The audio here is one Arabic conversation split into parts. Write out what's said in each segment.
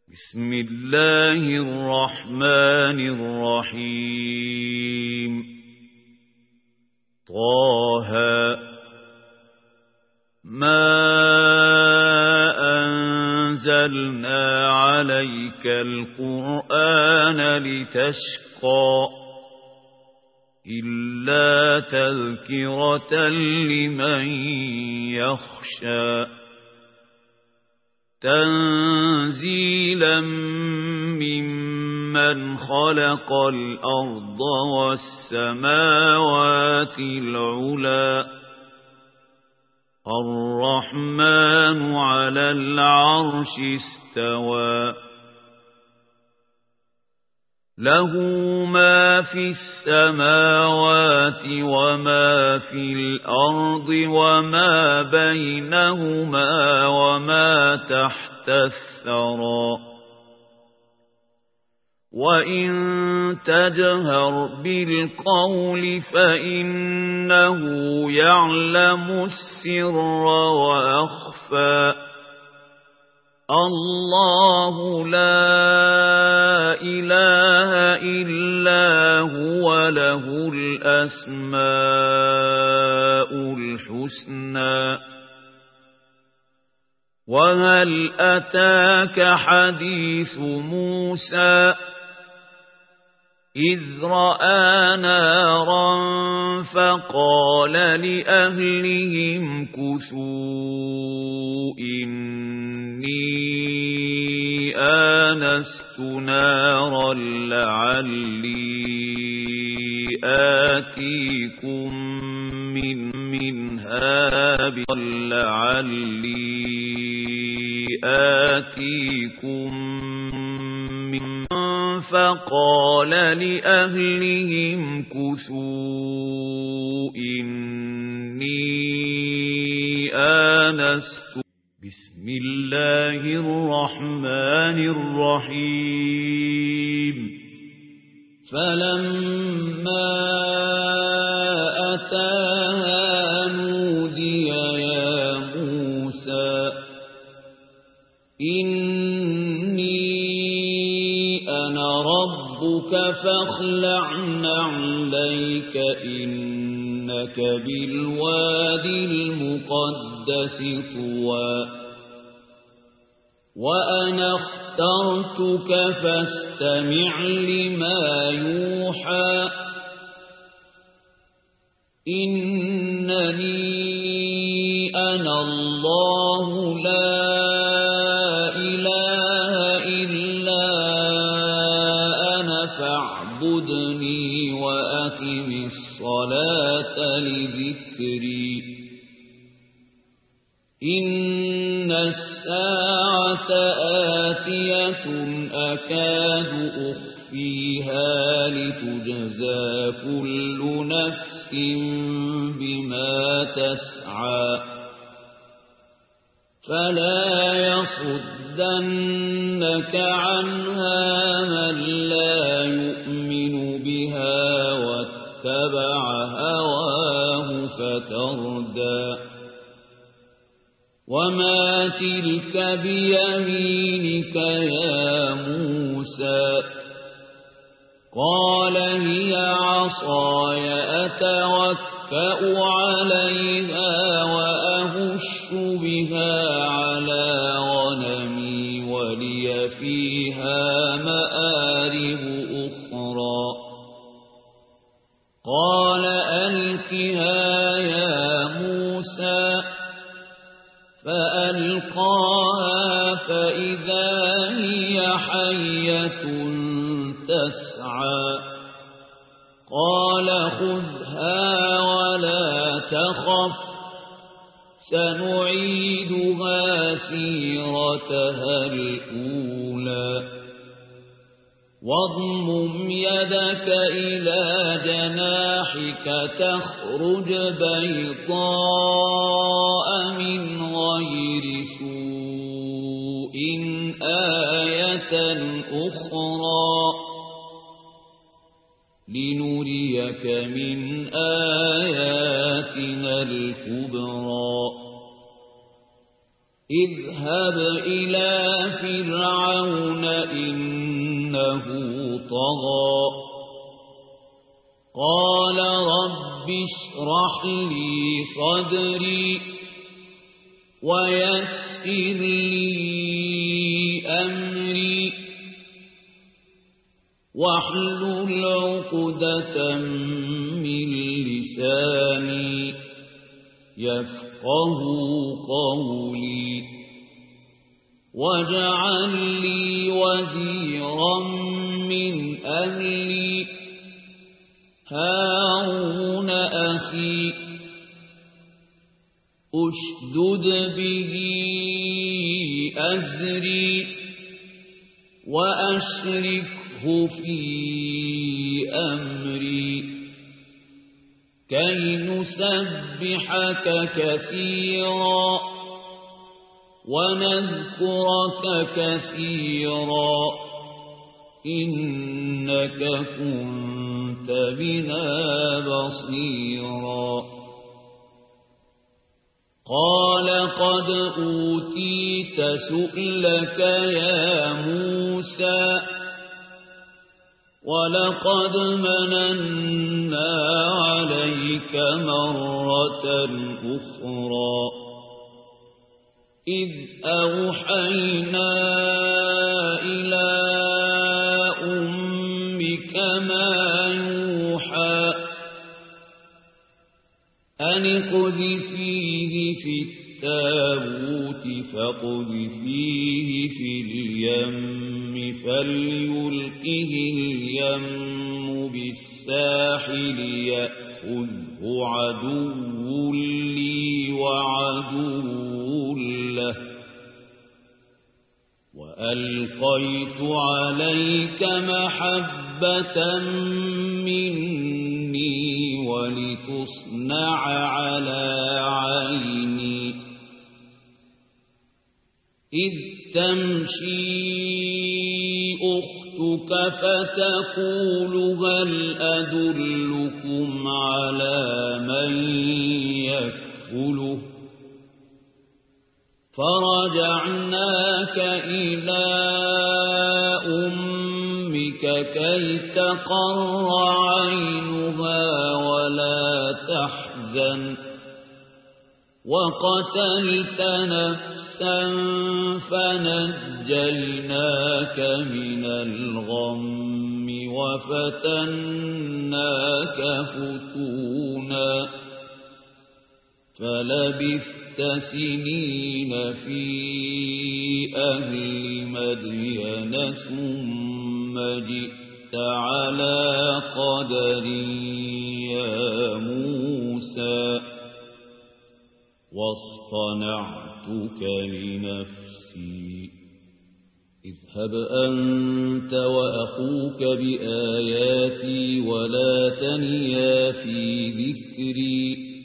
بسم الله الرحمن الرحيم طه ما أنزلنا عليك القرآن لتشقى إلا تذكرة لمن يخشى تنزيلا ممن خلق الأرض والسماوات العلى الرحمن على العرش استوى له ما في السماوات وما في الأرض وما بينهما وما تحت الثرى وإن تجهر بالقول فإنه يعلم السر وأخفى الله لا إله إلا هو له الأسماء الحسنى وهل أتاك حديث موسى إذ رأى نارا فقال لأهلهم كثوا إني آنست نارا لعلي آتيكم فقال لأهلهم كثوا إني آنست بسم الله الرحمن الرحيم فلما أتاها نودي يا موسى إني أنا ربك فاخلع نعليك إنك بالوادي المقدس طوى وأنا اخترتك فاستمع لما يوحى إنني أنا الله لا إله إلا أنا فاعبدني وأقم الصلاة لذكري إن الساعة آتية أكاد أخفيها لتجزى كل نفس بما تسعى فلا يصدنك عنها من لا يؤمن بها واتبع هواه فتردى وما تلك بيمينك يا موسى قال هي عصاي أتوكأ عليها وأهش بها على غنمي ولي فيها مآرب أخرى قال ألقها يا موسى فألقاها فإذا هي حية تسعى قال خذها ولا تخف سنعيدها سيرتها الأولى واضمم يدك إلى جناحك تخرج بيضاء من غير سوء آية أخرى لنريك من آياتنا الكبرى اذهب إلى فرعون إنه طغى قال رب اشرح لي صدري ويسر لي أمري واحلل عقدة من لساني يفقه قولي واجعل لي وزيرا من أهلي هارون أخي أشدد به أزري وأشركه في أمري كي نسبحك كثيرا ونذكرك كثيرا إنك كنت بنا بصيرا قال قد أوتيت سؤلك يا موسى ولقد مننا عليك مرة أخرى إذ أوحينا إلى أمك ما يوحى أن اقذفيه في التابوت فاقذفيه في اليم فليلقه اليم بالساحل يأخذه عدو لي وعدو له وألقيت عليك محبة مني ولتصنع على عيني إذ تمشي أختك فتقول هل أدلكم على من يكفله فرجعناك إلى أمك كي تقر عينها ولا تحزن وقتلت نفسا فنجيناك من الغم وفتناك فتونا فلبثت سنين في أهل مدين ثم جئت على قدر يا موسى واصطنعتك لنفسي اذهب أنت وأخوك بآياتي ولا تنيا في ذكري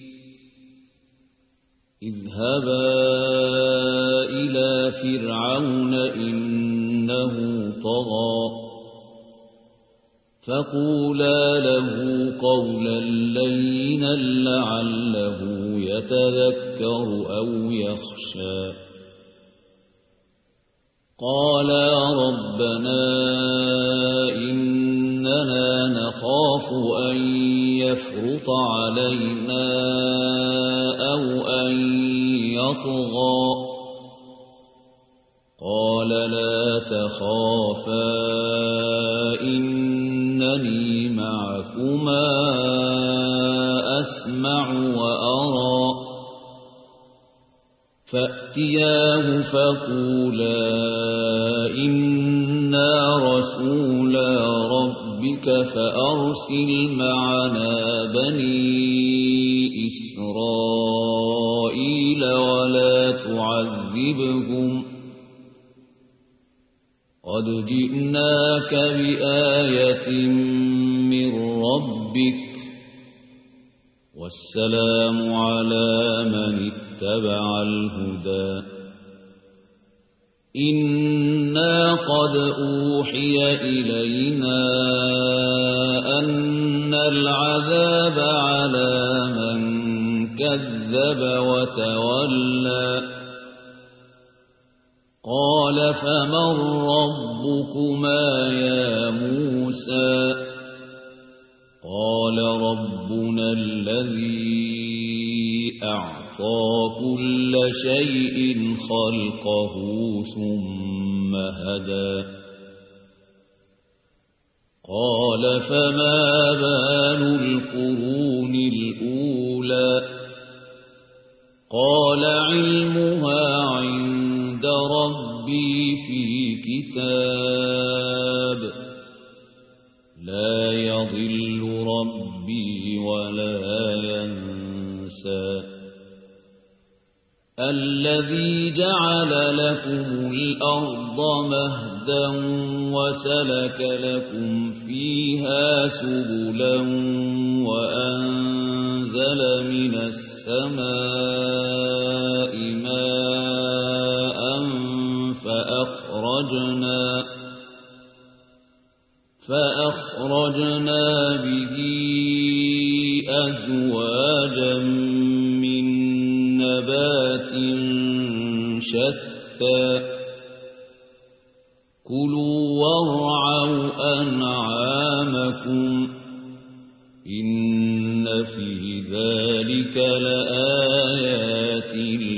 اذهبا إلى فرعون إنه طغى فقولا له قولا لينا لعله يتذكر أو يخشى قالا ربنا إننا نخاف أن يفرط علينا أو أن يطغى قال لا تخافا إنني معكما أسمع وأرى فأتياه فقولا إنا رسولا ربك فأرسل معنا بني إسرائيل ولا تعذبهم قد جئناك بآية من ربك والسلام على من اتبع الهدى إنا قد أوحي إلينا أن العذاب على من كذب وتولى قال فمن ربكما يا موسى قال ربنا الذي أعطى كل شيء خلقه ثم هدى قال فما بال القرون الأولى قال علمها عند ربي في كتاب لا يضل ربي ولا ينسى الذي جعل لكم الأرض مهدا وسلك لكم فيها سبلا وأنزل من السماء ماء فأخرجنا به أزواجا من نبات شتى كلوا وارعوا أنعامكم إن في ذلك لآيات